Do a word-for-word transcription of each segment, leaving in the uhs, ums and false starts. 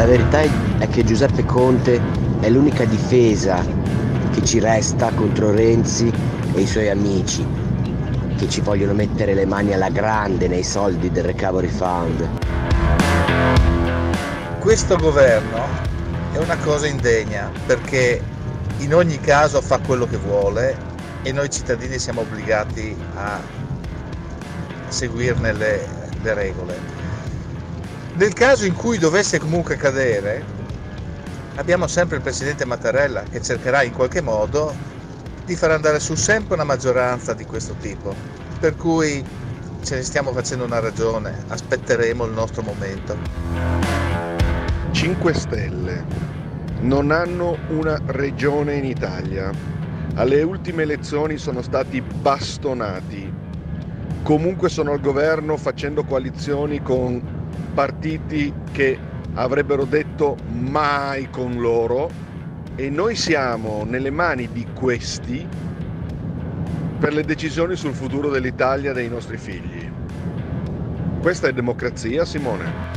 verità è che Giuseppe Conte è l'unica difesa che ci resta contro Renzi e i suoi amici, che ci vogliono mettere le mani alla grande nei soldi del Recovery Fund. Questo governo è una cosa indegna, perché in ogni caso fa quello che vuole e noi cittadini siamo obbligati a seguirne le, le regole. Nel caso in cui dovesse comunque cadere, abbiamo sempre il presidente Mattarella che cercherà in qualche modo di far andare su sempre una maggioranza di questo tipo, per cui ce ne stiamo facendo una ragione, aspetteremo il nostro momento. cinque Stelle non hanno una regione in Italia, alle ultime elezioni sono stati bastonati, comunque sono al governo facendo coalizioni con partiti che avrebbero detto mai con loro, e noi siamo nelle mani di questi per le decisioni sul futuro dell'Italia e dei nostri figli. Questa è democrazia, Simone?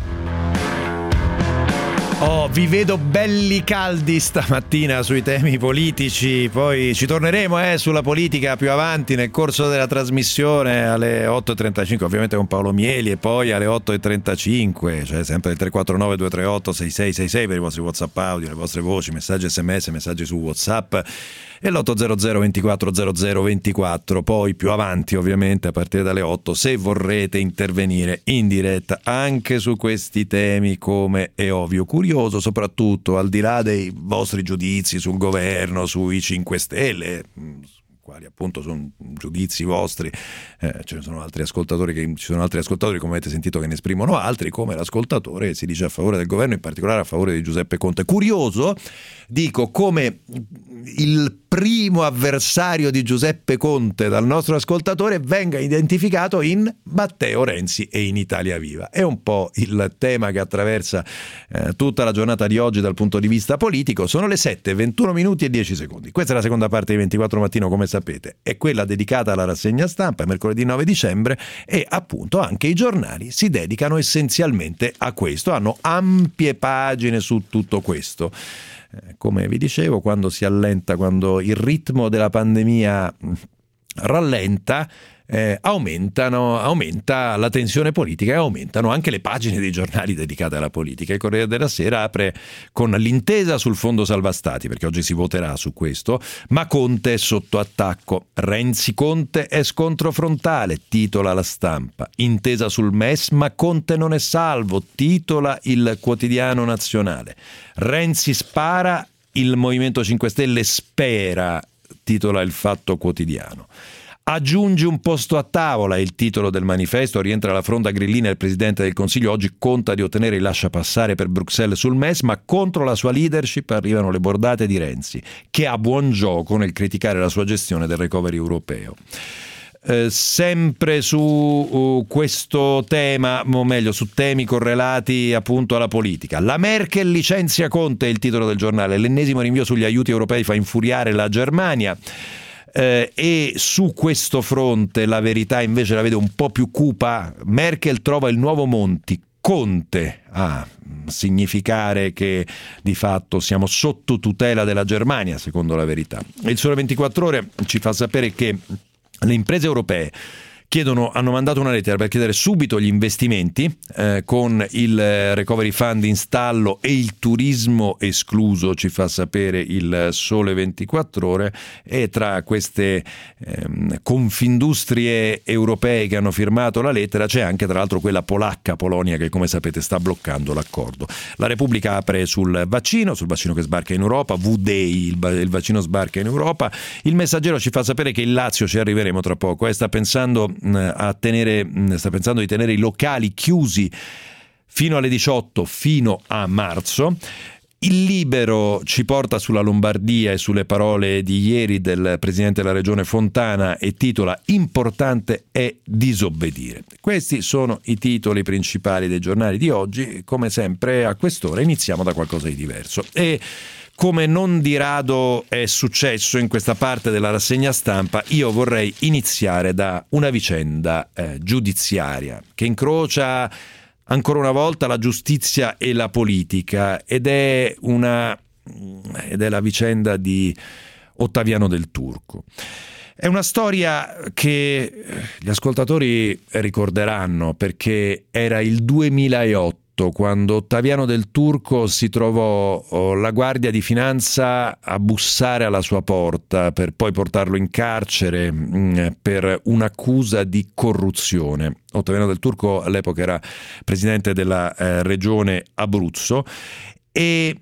Oh, vi vedo belli caldi stamattina sui temi politici, poi ci torneremo eh, sulla politica più avanti nel corso della trasmissione alle otto e trentacinque, ovviamente con Paolo Mieli, e poi alle otto e trentacinque, cioè sempre il tre quattro nove due tre otto sei sei sei sei per i vostri WhatsApp audio, le vostre voci, messaggi sms, messaggi su WhatsApp, e l'otto zero zero ventiquattro zero zero ventiquattro. Poi più avanti, ovviamente a partire dalle otto, se vorrete intervenire in diretta anche su questi temi, come è ovvio. Curioso soprattutto, al di là dei vostri giudizi sul governo, sui cinque Stelle, quali appunto sono giudizi vostri, eh, ce ne sono altri ascoltatori che ci sono altri ascoltatori, come avete sentito, che ne esprimono altri, come l'ascoltatore si dice a favore del governo, in particolare a favore di Giuseppe Conte. Curioso, dico, come il primo avversario di Giuseppe Conte dal nostro ascoltatore venga identificato in Matteo Renzi e in Italia Viva. È un po' il tema che attraversa eh, tutta la giornata di oggi dal punto di vista politico. Sono le sette, ventuno minuti e dieci secondi. Questa è la seconda parte di ventiquattro Mattino, come sapete, è quella dedicata alla rassegna stampa, mercoledì nove dicembre, e appunto anche i giornali si dedicano essenzialmente a questo, hanno ampie pagine su tutto questo. Come vi dicevo, quando si allenta, quando il ritmo della pandemia rallenta, eh, aumentano, aumenta la tensione politica e aumentano anche le pagine dei giornali dedicate alla politica. Il Corriere della Sera apre con l'intesa sul fondo salva stati, perché oggi si voterà su questo, ma Conte è sotto attacco. Renzi-Conte è scontro frontale, titola La Stampa. Intesa sul M E S, ma Conte non è salvo, titola il Quotidiano Nazionale. Renzi spara, il Movimento cinque Stelle spera, titola il Fatto Quotidiano. Aggiunge un posto a tavola, il titolo del manifesto. Rientra la fronda grillina, il Presidente del Consiglio oggi conta di ottenere il lasciapassare per Bruxelles sul M E S, ma contro la sua leadership arrivano le bordate di Renzi, che ha buon gioco nel criticare la sua gestione del recovery europeo. Eh, sempre su uh, questo tema, o meglio su temi correlati appunto alla politica. La Merkel licenzia Conte, è il titolo del giornale. L'ennesimo rinvio sugli aiuti europei fa infuriare la Germania. Eh, e su questo fronte la verità invece la vede un po' più cupa. Merkel trova il nuovo Monti, Conte a significare che di fatto siamo sotto tutela della Germania, secondo la verità. Il Sole ventiquattro Ore ci fa sapere che le imprese europee chiedono, hanno mandato una lettera per chiedere subito gli investimenti eh, con il Recovery Fund in stallo e il turismo escluso, ci fa sapere il Sole ventiquattro Ore, e tra queste ehm, confindustrie europee che hanno firmato la lettera c'è anche tra l'altro quella polacca, Polonia, che come sapete sta bloccando l'accordo. La Repubblica apre sul vaccino, sul vaccino che sbarca in Europa, V-Day, il, il vaccino sbarca in Europa. Il Messaggero ci fa sapere che il Lazio, ci arriveremo tra poco, eh, sta pensando a tenere, sta pensando di tenere i locali chiusi fino alle diciotto, fino a marzo. Il Libero ci porta sulla Lombardia e sulle parole di ieri del presidente della regione Fontana e titola "Importante è disobbedire". Questi sono i titoli principali dei giornali di oggi. Come sempre a quest'ora iniziamo da qualcosa di diverso. E come non di rado è successo in questa parte della rassegna stampa, io vorrei iniziare da una vicenda eh, giudiziaria che incrocia ancora una volta la giustizia e la politica, ed è una ed è la vicenda di Ottaviano Del Turco. È una storia che gli ascoltatori ricorderanno, perché era il duemilaotto quando Ottaviano Del Turco si trovò la Guardia di Finanza a bussare alla sua porta per poi portarlo in carcere mh, per un'accusa di corruzione. Ottaviano Del Turco all'epoca era presidente della eh, regione Abruzzo, e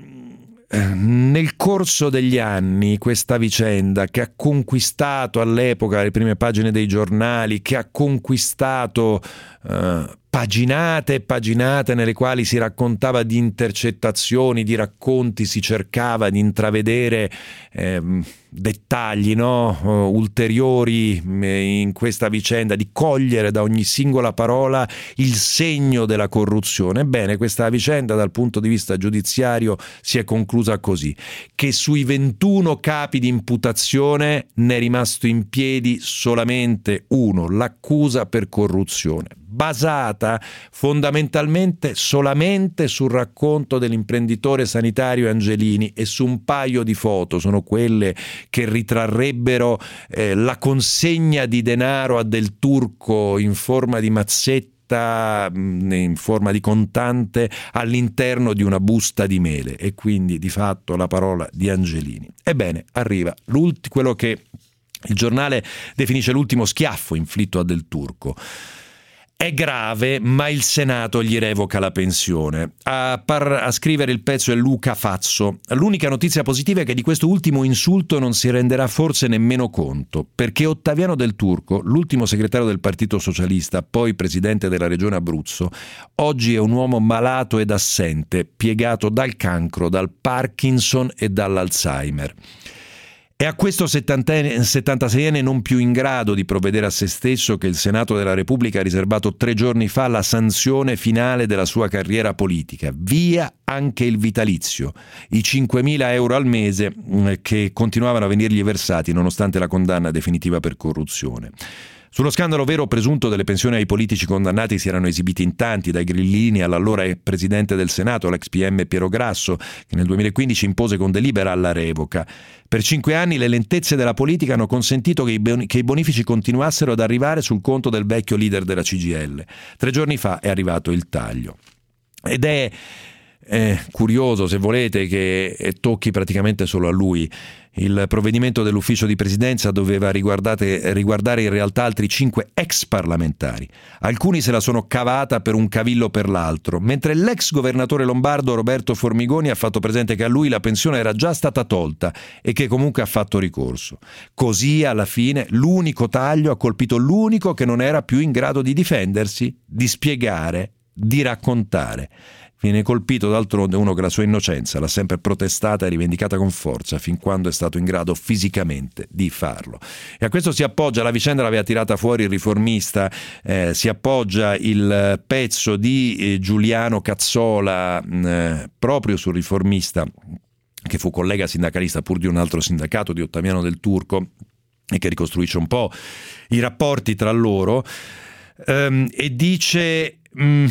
nel corso degli anni questa vicenda, che ha conquistato all'epoca le prime pagine dei giornali, che ha conquistato eh, paginate e paginate nelle quali si raccontava di intercettazioni, di racconti, si cercava di intravedere eh, dettagli, no? uh, ulteriori in questa vicenda, di cogliere da ogni singola parola il segno della corruzione. Ebbene, questa vicenda dal punto di vista giudiziario si è conclusa così, che sui ventuno capi di imputazione ne è rimasto in piedi solamente uno, l'accusa per corruzione, basata fondamentalmente solamente sul racconto dell'imprenditore sanitario Angelini e su un paio di foto. Sono quelle che ritrarrebbero eh, la consegna di denaro a Del Turco in forma di mazzetta, in forma di contante, all'interno di una busta di mele, e quindi di fatto la parola di Angelini. Ebbene, arriva quello che il giornale definisce l'ultimo schiaffo inflitto a Del Turco. È grave, ma il Senato gli revoca la pensione. A, par- a scrivere il pezzo è Luca Fazzo. L'unica notizia positiva è che di questo ultimo insulto non si renderà forse nemmeno conto, perché Ottaviano Del Turco, l'ultimo segretario del Partito Socialista, poi presidente della regione Abruzzo, oggi è un uomo malato ed assente, piegato dal cancro, dal Parkinson e dall'Alzheimer. È a questo settantaseienne non più in grado di provvedere a se stesso che il Senato della Repubblica ha riservato tre giorni fa la sanzione finale della sua carriera politica. Via anche il vitalizio, i cinquemila euro al mese che continuavano a venirgli versati nonostante la condanna definitiva per corruzione. Sullo scandalo vero o presunto delle pensioni ai politici condannati si erano esibiti in tanti, dai grillini all'allora presidente del Senato, l'ex P M Piero Grasso, che nel duemilaquindici impose con delibera la revoca. Per cinque anni le lentezze della politica hanno consentito che i, che i bonifici continuassero ad arrivare sul conto del vecchio leader della C G I L. Tre giorni fa è arrivato il taglio. Ed è eh, curioso, se volete, che tocchi praticamente solo a lui. Il provvedimento dell'ufficio di presidenza doveva riguardare in realtà altri cinque ex parlamentari. Alcuni se la sono cavata per un cavillo per l'altro, mentre l'ex governatore lombardo Roberto Formigoni ha fatto presente che a lui la pensione era già stata tolta e che comunque ha fatto ricorso. Così alla fine l'unico taglio ha colpito l'unico che non era più in grado di difendersi, di spiegare, di raccontare. Viene colpito d'altronde uno che la sua innocenza l'ha sempre protestata e rivendicata con forza fin quando è stato in grado fisicamente di farlo. E a questo si appoggia, la vicenda l'aveva tirata fuori il Riformista, eh, si appoggia il pezzo di eh, Giuliano Cazzola eh, proprio sul Riformista, che fu collega sindacalista pur di un altro sindacato, di Ottaviano Del Turco, e che ricostruisce un po' i rapporti tra loro, ehm, e dice... Mh,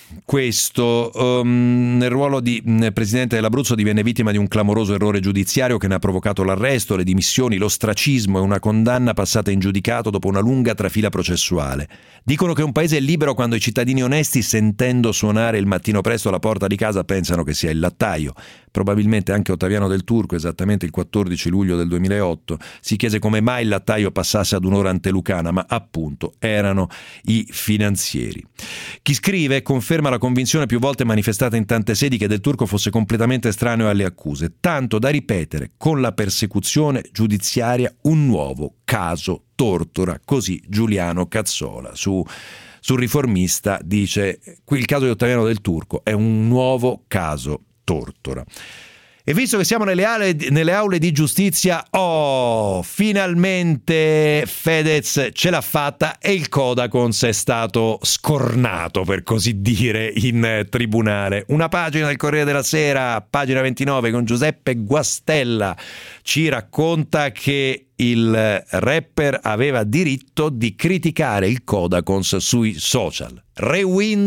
Questo um, nel ruolo di mh, presidente dell'Abruzzo divenne vittima di un clamoroso errore giudiziario che ne ha provocato l'arresto, le dimissioni, l'ostracismo e una condanna passata in giudicato dopo una lunga trafila processuale. Dicono che un paese è libero quando i cittadini onesti, sentendo suonare il mattino presto alla porta di casa, pensano che sia il lattaio. Probabilmente anche Ottaviano Del Turco, esattamente il quattordici luglio del duemilaotto, si chiese come mai il lattaio passasse ad un'ora antelucana, ma appunto erano i finanzieri. Chi scrive conferma la convinzione più volte manifestata in tante sedi che Del Turco fosse completamente estraneo alle accuse, tanto da ripetere con la persecuzione giudiziaria un nuovo caso Tortora. Così Giuliano Cazzola su sul Riformista dice: qui il caso di Ottaviano Del Turco è un nuovo caso Tortora. E visto che siamo nelle aule, nelle aule di giustizia, oh, finalmente Fedez ce l'ha fatta e il Codacons è stato scornato, per così dire, in tribunale. Una pagina del Corriere della Sera, pagina ventinove, con Giuseppe Guastella, ci racconta che il rapper aveva diritto di criticare il Codacons sui social. Rewind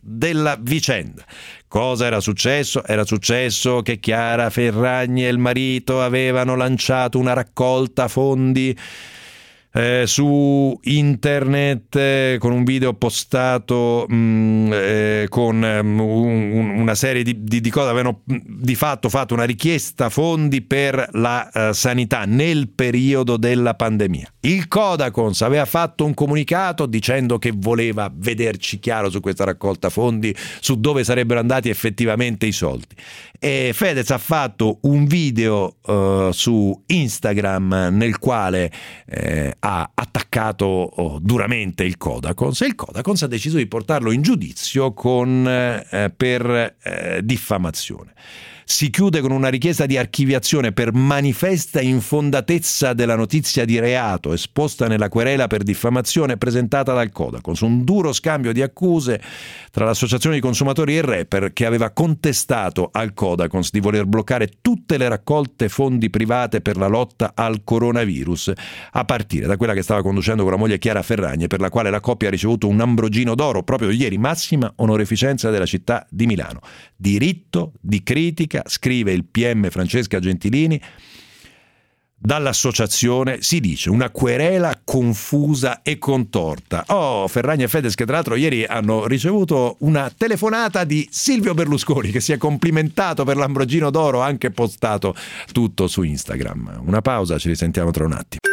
della vicenda. Cosa era successo? Era successo che Chiara Ferragni e il marito avevano lanciato una raccolta fondi Eh, su internet eh, con un video postato mh, eh, con um, un, una serie di, di, di cose. Avevano di fatto fatto una richiesta fondi per la uh, sanità nel periodo della pandemia. Il Codacons aveva fatto un comunicato dicendo che voleva vederci chiaro su questa raccolta fondi, su dove sarebbero andati effettivamente i soldi, e Fedez ha fatto un video uh, su Instagram nel quale eh, ha attaccato oh, duramente il Codacons, e il Codacons ha deciso di portarlo in giudizio con, eh, per eh, diffamazione. Si chiude con una richiesta di archiviazione per manifesta infondatezza della notizia di reato esposta nella querela per diffamazione presentata dal Codacons. Un duro scambio di accuse tra l'associazione di consumatori e il rapper, che aveva contestato al Codacons di voler bloccare tutte le raccolte fondi private per la lotta al coronavirus, a partire da quella che stava conducendo con la moglie Chiara Ferragni, per la quale la coppia ha ricevuto un Ambrogino d'oro proprio ieri, massima onorificenza della città di Milano. Diritto di critica, scrive il P M Francesca Gentilini. Dall'associazione si dice una querela confusa e contorta. Oh, Ferragni e Fedez, che tra l'altro ieri hanno ricevuto una telefonata di Silvio Berlusconi, che si è complimentato per l'Ambrogino d'oro, anche postato tutto su Instagram. Una pausa, ci risentiamo tra un attimo.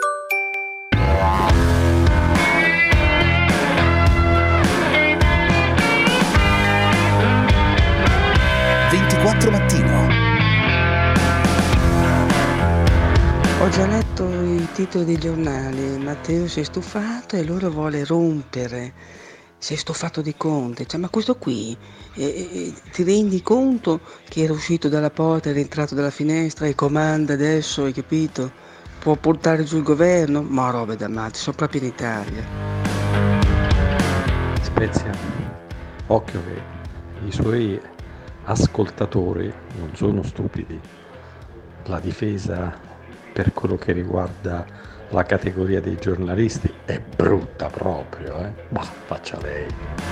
ventiquattro Mattino. Ho già letto i titoli dei giornali. Matteo si è stufato e allora vuole rompere. Si è stufato di Conte. Cioè, ma questo qui, eh, eh, ti rendi conto che era uscito dalla porta, era entrato dalla finestra e comanda adesso, hai capito? Può portare giù il governo? Ma robe da matti, sono proprio in Italia. Spezia, occhio che i suoi ascoltatori non sono stupidi. La difesa per quello che riguarda la categoria dei giornalisti è brutta proprio, eh? Bah, faccia lei.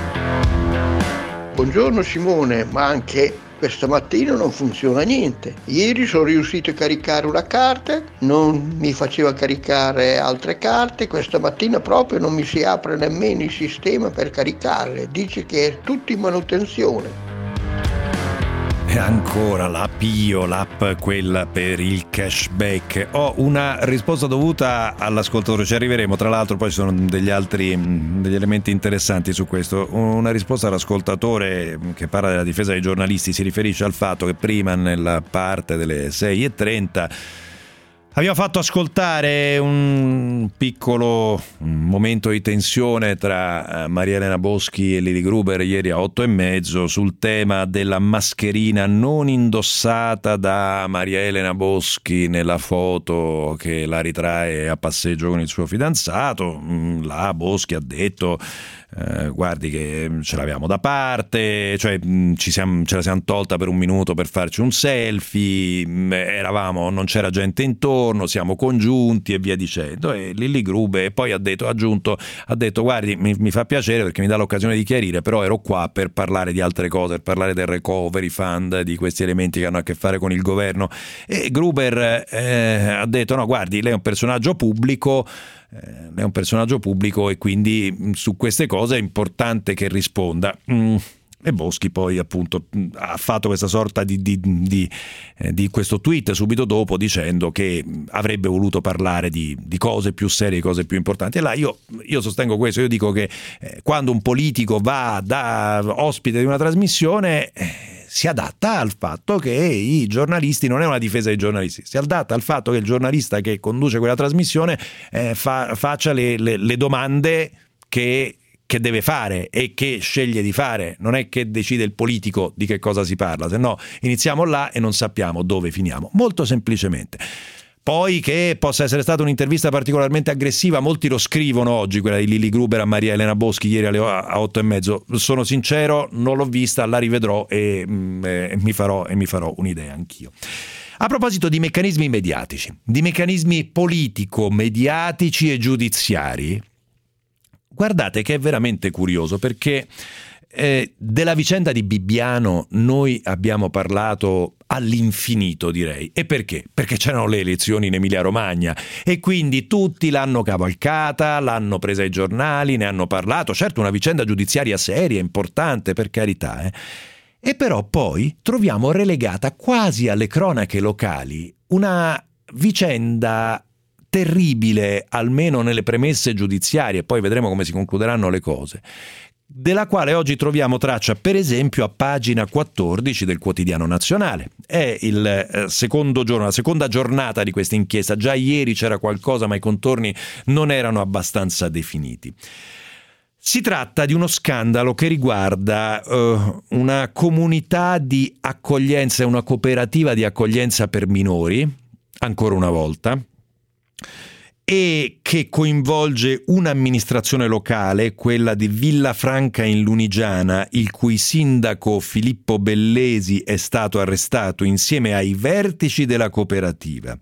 Buongiorno Simone, ma anche questa mattina non funziona niente. Ieri sono riuscito a caricare una carta, non mi faceva caricare altre carte, questa mattina proprio non mi si apre nemmeno il sistema per caricarle, dice che è tutto in manutenzione. E ancora la Pio, l'app quella per il cashback. Ho una risposta dovuta all'ascoltatore, ci arriveremo, tra l'altro poi ci sono degli altri degli elementi interessanti su questo. Una risposta all'ascoltatore che parla della difesa dei giornalisti, si riferisce al fatto che prima, nella parte delle sei e trenta, abbiamo fatto ascoltare un piccolo momento di tensione tra Maria Elena Boschi e Lili Gruber ieri a otto e mezzo sul tema della mascherina non indossata da Maria Elena Boschi nella foto che la ritrae a passeggio con il suo fidanzato. La Boschi ha detto Eh, guardi che ce l'avevamo da parte, cioè ci siamo, ce la siamo tolta per un minuto per farci un selfie, eravamo, non c'era gente intorno, siamo congiunti e via dicendo. E Lili Grube poi ha detto, ha aggiunto, ha detto guardi mi, mi fa piacere perché mi dà l'occasione di chiarire, però ero qua per parlare di altre cose, per parlare del recovery fund, di questi elementi che hanno a che fare con il governo. E Gruber eh, ha detto no guardi, lei è un personaggio pubblico, è un personaggio pubblico e quindi su queste cose è importante che risponda. Mm. E Boschi poi appunto ha fatto questa sorta di, di, di, eh, di questo tweet subito dopo dicendo che avrebbe voluto parlare di, di cose più serie, cose più importanti. E là io, io sostengo questo, io dico che eh, quando un politico va da ospite di una trasmissione eh, si adatta al fatto che i giornalisti, non è una difesa dei giornalisti, si adatta al fatto che il giornalista che conduce quella trasmissione eh, fa, faccia le, le, le domande che che deve fare e che sceglie di fare. Non è che decide il politico di che cosa si parla, se no iniziamo là e non sappiamo dove finiamo, molto semplicemente. Poi che possa essere stata un'intervista particolarmente aggressiva, molti lo scrivono oggi, quella di Lili Gruber a Maria Elena Boschi ieri alle a otto e mezzo. Sono sincero, non l'ho vista, la rivedrò e, e mi farò e mi farò un'idea anch'io. A proposito di meccanismi mediatici, di meccanismi politico-mediatici e giudiziari, guardate che è veramente curioso perché Eh, della vicenda di Bibbiano noi abbiamo parlato all'infinito, direi. E perché? Perché c'erano le elezioni in Emilia-Romagna e quindi tutti l'hanno cavalcata, l'hanno presa ai giornali, ne hanno parlato. Certo, una vicenda giudiziaria seria, importante, per carità, eh. E però poi troviamo relegata quasi alle cronache locali una vicenda terribile, almeno nelle premesse giudiziarie, poi vedremo come si concluderanno le cose, della quale oggi troviamo traccia per esempio a pagina quattordici del Quotidiano Nazionale. È il eh, secondo giorno, la seconda giornata di questa inchiesta. Già ieri c'era qualcosa, ma i contorni non erano abbastanza definiti. Si tratta di uno scandalo che riguarda uh, una comunità di accoglienza, una cooperativa di accoglienza per minori, ancora una volta, e che coinvolge un'amministrazione locale, quella di Villafranca in Lunigiana, il cui sindaco Filippo Bellesi è stato arrestato insieme ai vertici della cooperativa.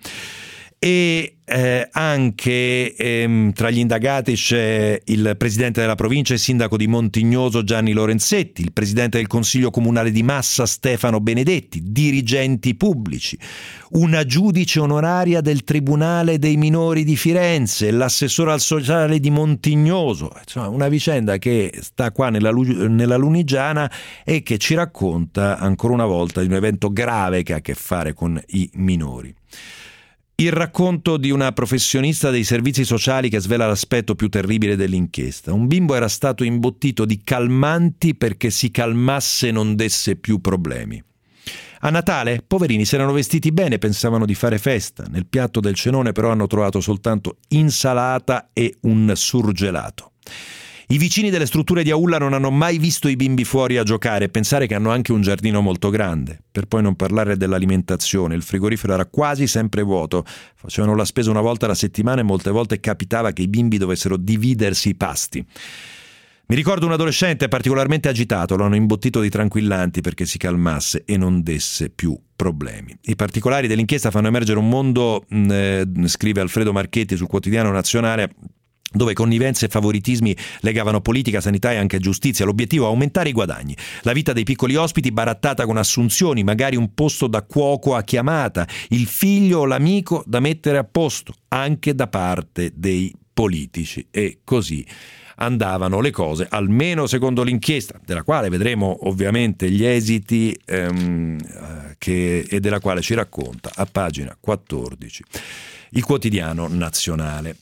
E eh, anche ehm, tra gli indagati c'è il presidente della provincia e sindaco di Montignoso Gianni Lorenzetti, il presidente del consiglio comunale di Massa Stefano Benedetti, dirigenti pubblici, una giudice onoraria del Tribunale dei minori di Firenze, l'assessore al sociale di Montignoso. Insomma, una vicenda che sta qua nella, nella Lunigiana e che ci racconta ancora una volta di un evento grave che ha a che fare con i minori. Il racconto di una professionista dei servizi sociali che svela l'aspetto più terribile dell'inchiesta. Un bimbo era stato imbottito di calmanti perché si calmasse e non desse più problemi. A Natale, poverini, si erano vestiti bene, pensavano di fare festa. Nel piatto del cenone però hanno trovato soltanto insalata e un surgelato. I vicini delle strutture di Aulla non hanno mai visto i bimbi fuori a giocare e pensare che hanno anche un giardino molto grande. Per poi non parlare dell'alimentazione, il frigorifero era quasi sempre vuoto. Facevano la spesa una volta alla settimana e molte volte capitava che i bimbi dovessero dividersi i pasti. Mi ricordo un adolescente particolarmente agitato, lo hanno imbottito di tranquillanti perché si calmasse e non desse più problemi. I particolari dell'inchiesta fanno emergere un mondo, eh, scrive Alfredo Marchetti sul Quotidiano Nazionale, dove connivenze e favoritismi legavano politica, sanità e anche giustizia. L'obiettivo è aumentare i guadagni. La vita dei piccoli ospiti barattata con assunzioni, magari un posto da cuoco a chiamata, il figlio o l'amico da mettere a posto, anche da parte dei politici. E così andavano le cose, almeno secondo l'inchiesta, della quale vedremo ovviamente gli esiti ehm, che, e della quale ci racconta a pagina quattordici il Quotidiano Nazionale.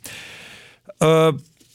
Uh,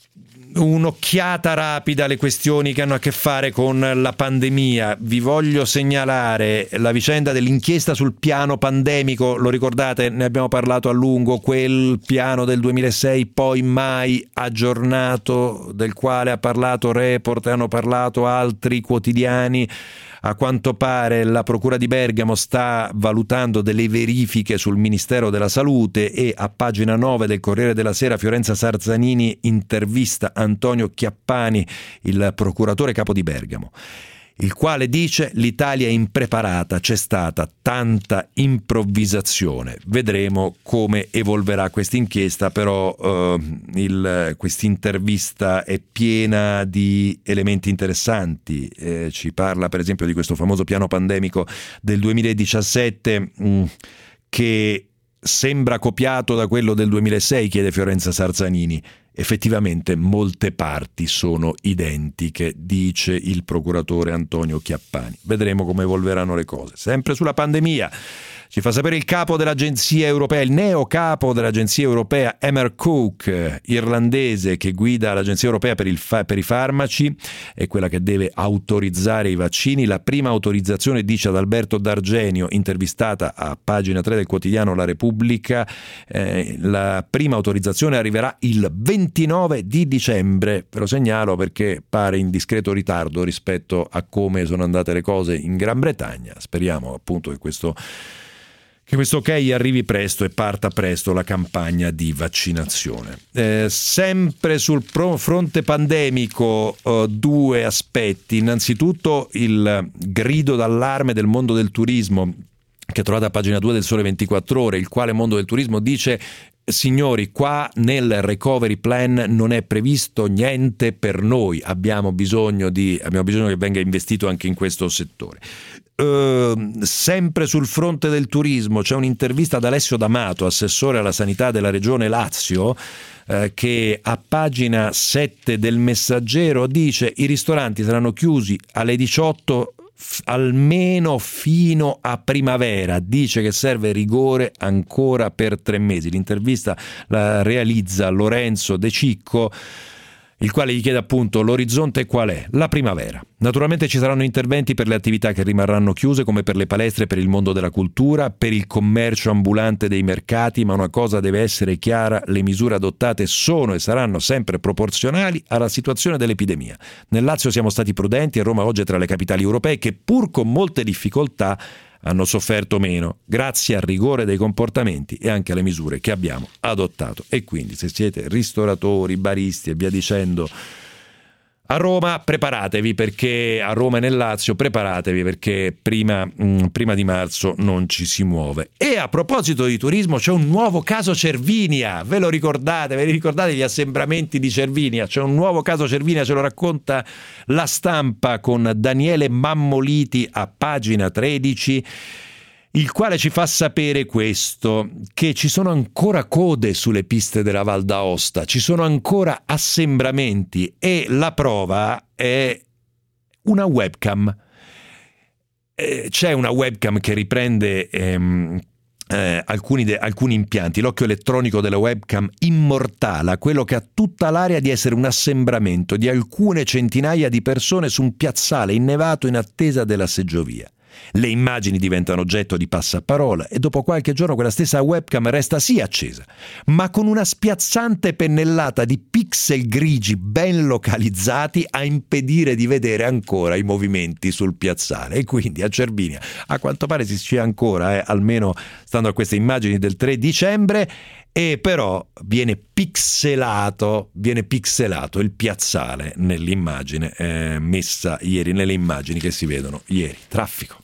un'occhiata rapida alle questioni che hanno a che fare con la pandemia. Vi voglio segnalare la vicenda dell'inchiesta sul piano pandemico. Lo ricordate? Ne abbiamo parlato a lungo. Quel piano del duemilasei poi mai aggiornato, del quale ha parlato Report e hanno parlato altri quotidiani. A quanto pare la Procura di Bergamo sta valutando delle verifiche sul Ministero della Salute e a pagina nove del Corriere della Sera Fiorenza Sarzanini intervista Antonio Chiappani, il procuratore capo di Bergamo, il quale dice: l'Italia è impreparata, c'è stata tanta improvvisazione. Vedremo come evolverà questa inchiesta, però eh, questa intervista è piena di elementi interessanti. Eh, ci parla per esempio di questo famoso piano pandemico del duemiladiciassette mh, che sembra copiato da quello del duemilasei, chiede Fiorenza Sarzanini. Effettivamente molte parti sono identiche, dice il procuratore Antonio Chiappani. Vedremo come evolveranno le cose. Sempre sulla pandemia ci fa sapere il capo dell'agenzia europea, il neo capo dell'agenzia europea Emer Cook, irlandese, che guida l'agenzia europea per, il fa- per i farmaci, è quella che deve autorizzare i vaccini. La prima autorizzazione, dice ad Alberto D'Argenio, intervistata a pagina tre del quotidiano La Repubblica, eh, la prima autorizzazione arriverà il ventinove di dicembre. Ve lo segnalo perché pare in discreto ritardo rispetto a come sono andate le cose in Gran Bretagna. Speriamo appunto che questo che questo ok arrivi presto e parta presto la campagna di vaccinazione. Eh, sempre sul fronte pandemico, eh, due aspetti. Innanzitutto il grido d'allarme del mondo del turismo, che trovate a pagina due del Sole ventiquattro Ore, il quale mondo del turismo dice: signori, qua nel recovery plan non è previsto niente per noi, abbiamo bisogno di abbiamo bisogno che venga investito anche in questo settore. Uh, sempre sul fronte del turismo c'è un'intervista ad Alessio D'Amato, assessore alla sanità della regione Lazio, uh, che a pagina sette del Messaggero dice: i ristoranti saranno chiusi alle diciotto f- almeno fino a primavera, dice che serve rigore ancora per tre mesi. L'intervista la realizza Lorenzo De Cicco, il quale gli chiede appunto l'orizzonte qual è? La primavera. Naturalmente ci saranno interventi per le attività che rimarranno chiuse, come per le palestre, per il mondo della cultura, per il commercio ambulante dei mercati, ma una cosa deve essere chiara: le misure adottate sono e saranno sempre proporzionali alla situazione dell'epidemia. Nel Lazio siamo stati prudenti e Roma oggi è tra le capitali europee che, pur con molte difficoltà, hanno sofferto meno, grazie al rigore dei comportamenti e anche alle misure che abbiamo adottato. E quindi, se siete ristoratori, baristi e via dicendo, a Roma preparatevi, perché a Roma e nel Lazio preparatevi perché prima, mh, prima di marzo non ci si muove. E a proposito di turismo, c'è un nuovo caso Cervinia, ve lo ricordate? Ve li ricordate gli assembramenti di Cervinia? C'è un nuovo caso Cervinia, ce lo racconta La Stampa con Daniele Mammoliti a pagina tredici, il quale ci fa sapere questo, che ci sono ancora code sulle piste della Val d'Aosta, ci sono ancora assembramenti, e la prova è una webcam. Eh, c'è una webcam che riprende ehm, eh, alcuni, de- alcuni impianti. L'occhio elettronico della webcam immortala quello che ha tutta l'area di essere un assembramento di alcune centinaia di persone su un piazzale innevato in attesa della seggiovia. Le immagini diventano oggetto di passaparola e dopo qualche giorno quella stessa webcam resta sì accesa, ma con una spiazzante pennellata di pixel grigi ben localizzati a impedire di vedere ancora i movimenti sul piazzale. E quindi a Cervinia a quanto pare si scia ancora, eh, almeno stando a queste immagini del tre dicembre, e però viene pixelato, viene pixelato il piazzale nell'immagine eh, messa ieri, nelle immagini che si vedono ieri. Traffico.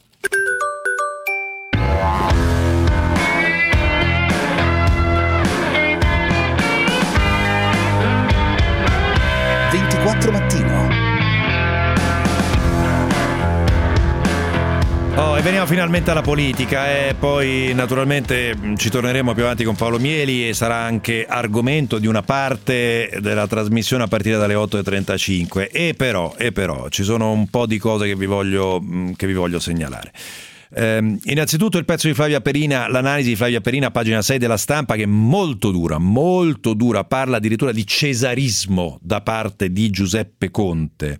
ventiquattro Mattino. Oh, e veniamo finalmente alla politica, e eh. poi naturalmente ci torneremo più avanti con Paolo Mieli e sarà anche argomento di una parte della trasmissione a partire dalle otto e trentacinque. E però, e però ci sono un po' di cose che vi voglio, che vi voglio segnalare. Eh, innanzitutto il pezzo di Flavia Perina, l'analisi di Flavia Perina, pagina sei della Stampa, che è molto dura, molto dura, parla addirittura di cesarismo da parte di Giuseppe Conte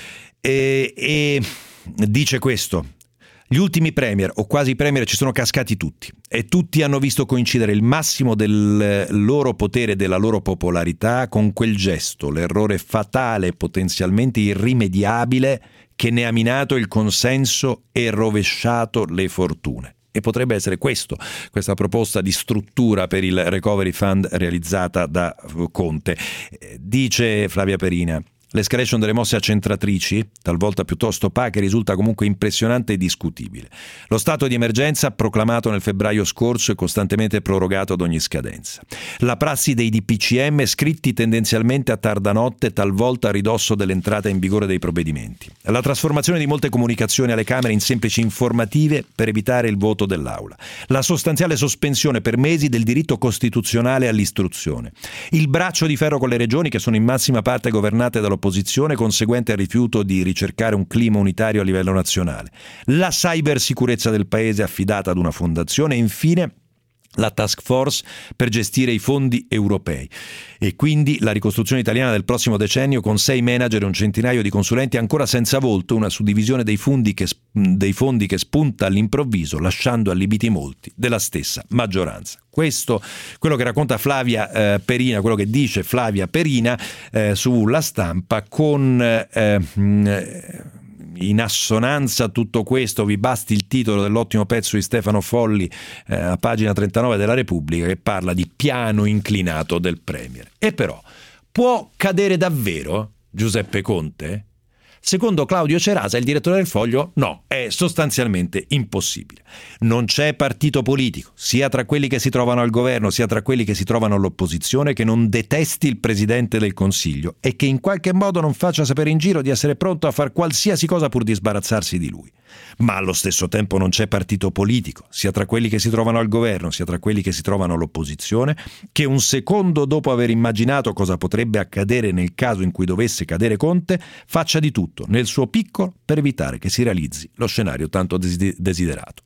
e, e dice questo: gli ultimi premier o quasi premier ci sono cascati tutti e tutti hanno visto coincidere il massimo del loro potere e della loro popolarità con quel gesto, l'errore fatale e potenzialmente irrimediabile che ne ha minato il consenso e rovesciato le fortune. E potrebbe essere questo, questa proposta di struttura per il Recovery Fund realizzata da Conte. Dice Flavia Perina: l'escalation delle mosse accentratrici, talvolta piuttosto opache, risulta comunque impressionante e discutibile. Lo stato di emergenza, proclamato nel febbraio scorso, è costantemente prorogato ad ogni scadenza. La prassi dei D P C M, scritti tendenzialmente a tarda notte, talvolta a ridosso dell'entrata in vigore dei provvedimenti. La trasformazione di molte comunicazioni alle Camere in semplici informative per evitare il voto dell'Aula. La sostanziale sospensione per mesi del diritto costituzionale all'istruzione. Il braccio di ferro con le regioni, che sono in massima parte governate dallo opposizione, conseguente al rifiuto di ricercare un clima unitario a livello nazionale, la cybersicurezza del paese affidata ad una fondazione e infine la task force per gestire i fondi europei e quindi la ricostruzione italiana del prossimo decennio con sei manager e un centinaio di consulenti ancora senza volto, una suddivisione dei fondi che, dei fondi che spunta all'improvviso, lasciando allibiti molti della stessa maggioranza. Questo, quello che racconta Flavia eh, Perina, quello che dice Flavia Perina eh, sulla Stampa, con eh, mh, in assonanza a tutto questo vi basti il titolo dell'ottimo pezzo di Stefano Folli eh, a pagina trentanove della Repubblica, che parla di piano inclinato del Premier. E però può cadere davvero Giuseppe Conte? Secondo Claudio Cerasa, il direttore del Foglio, no, è sostanzialmente impossibile. Non c'è partito politico, sia tra quelli che si trovano al governo sia tra quelli che si trovano all'opposizione, che non detesti il Presidente del Consiglio e che in qualche modo non faccia sapere in giro di essere pronto a far qualsiasi cosa pur di sbarazzarsi di lui. Ma allo stesso tempo non c'è partito politico, sia tra quelli che si trovano al governo sia tra quelli che si trovano all'opposizione, che un secondo dopo aver immaginato cosa potrebbe accadere nel caso in cui dovesse cadere Conte, faccia di tutto nel suo piccolo per evitare che si realizzi lo scenario tanto desiderato.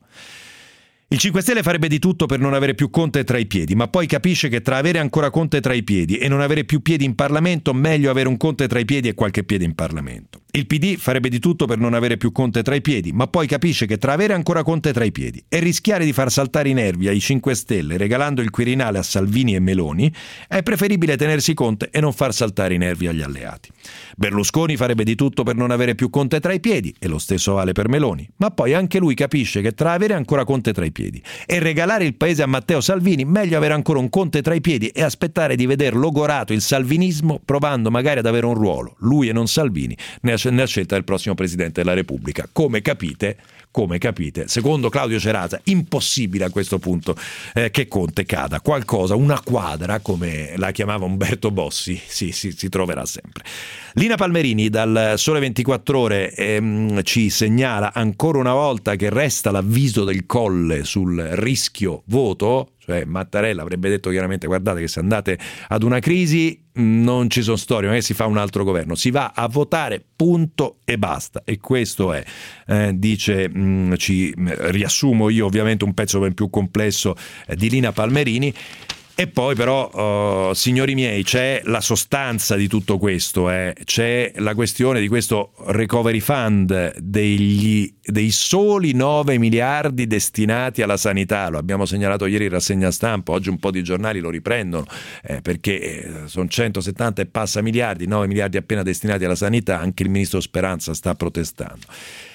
Il cinque Stelle farebbe di tutto per non avere più Conte tra i piedi, ma poi capisce che tra avere ancora Conte tra i piedi e non avere più piedi in Parlamento, meglio avere un Conte tra i piedi e qualche piede in Parlamento. Il P D farebbe di tutto per non avere più Conte tra i piedi, ma poi capisce che tra avere ancora Conte tra i piedi e rischiare di far saltare i nervi ai cinque Stelle regalando il Quirinale a Salvini e Meloni, è preferibile tenersi Conte e non far saltare i nervi agli alleati. Berlusconi farebbe di tutto per non avere più Conte tra i piedi, e lo stesso vale per Meloni, ma poi anche lui capisce che tra avere ancora Conte tra i piedi e regalare il paese a Matteo Salvini, meglio avere ancora un Conte tra i piedi e aspettare di veder logorato il salvinismo, provando magari ad avere un ruolo, lui e non Salvini, nella scelta del prossimo Presidente della Repubblica. Come capite, come capite, secondo Claudio Cerasa, impossibile a questo punto eh, che Conte cada. Qualcosa, una quadra, come la chiamava Umberto Bossi, sì, sì, si troverà sempre. Lina Palmerini dal Sole ventiquattro Ore ehm, ci segnala ancora una volta che resta l'avviso del Colle sul rischio voto, cioè Mattarella avrebbe detto chiaramente: guardate che se andate ad una crisi non ci sono storie, non è che si fa un altro governo, si va a votare, punto e basta. E questo è, eh, dice, mh, ci riassumo io ovviamente un pezzo ben più complesso eh, di Lina Palmerini. E poi però, uh, signori miei, c'è la sostanza di tutto questo, eh. C'è la questione di questo recovery fund, degli, dei soli nove miliardi destinati alla sanità. Lo abbiamo segnalato ieri in rassegna stampa, oggi un po' di giornali lo riprendono, eh, perché sono centosettanta e passa miliardi, nove miliardi appena destinati alla sanità, anche il ministro Speranza sta protestando.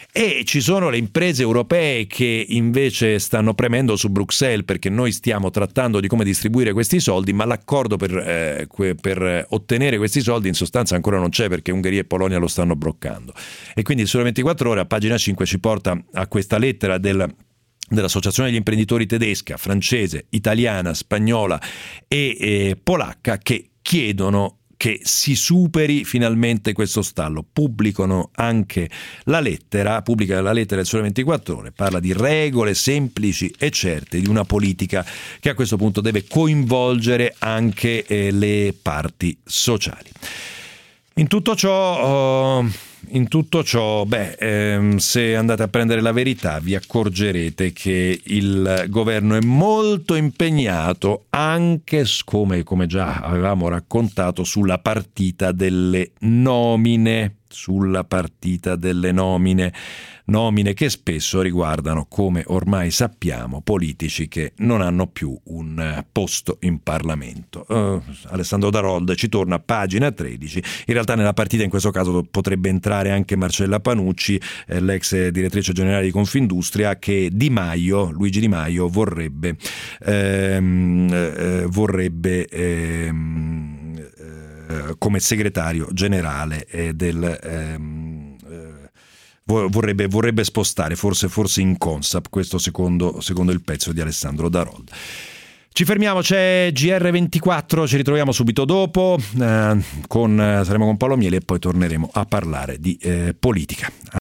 E ci sono le imprese europee che invece stanno premendo su Bruxelles, perché noi stiamo trattando di come distribuire questi soldi, ma l'accordo per, eh, per ottenere questi soldi in sostanza ancora non c'è, perché Ungheria e Polonia lo stanno bloccando. E quindi il Sole ventiquattro Ore a pagina cinque ci porta a questa lettera del dell'Associazione degli imprenditori tedesca, francese, italiana, spagnola e eh, polacca, che chiedono che si superi finalmente questo stallo. Pubblicano anche la lettera, pubblica la lettera del Sole ventiquattro Ore, parla di regole semplici e certe, di una politica che a questo punto deve coinvolgere anche eh, le parti sociali. In tutto ciò, uh, in tutto ciò, beh, ehm, se andate a prendere la verità vi accorgerete che il governo è molto impegnato anche, come, come già avevamo raccontato, sulla partita delle nomine, sulla partita delle nomine, nomine che spesso riguardano, come ormai sappiamo, politici che non hanno più un posto in Parlamento. Uh, Alessandro Darold ci torna a pagina tredici. In realtà nella partita in questo caso potrebbe entrare anche Marcella Panucci, eh, l'ex direttrice generale di Confindustria, che Di Maio, Luigi Di Maio vorrebbe ehm, eh, vorrebbe ehm, come segretario generale eh, del ehm, eh, vorrebbe, vorrebbe spostare forse, forse in Consap, questo secondo, secondo il pezzo di Alessandro Darold. Ci fermiamo, c'è G R ventiquattro, ci ritroviamo subito dopo, eh, con, saremo con Paolo Miele e poi torneremo a parlare di eh, politica.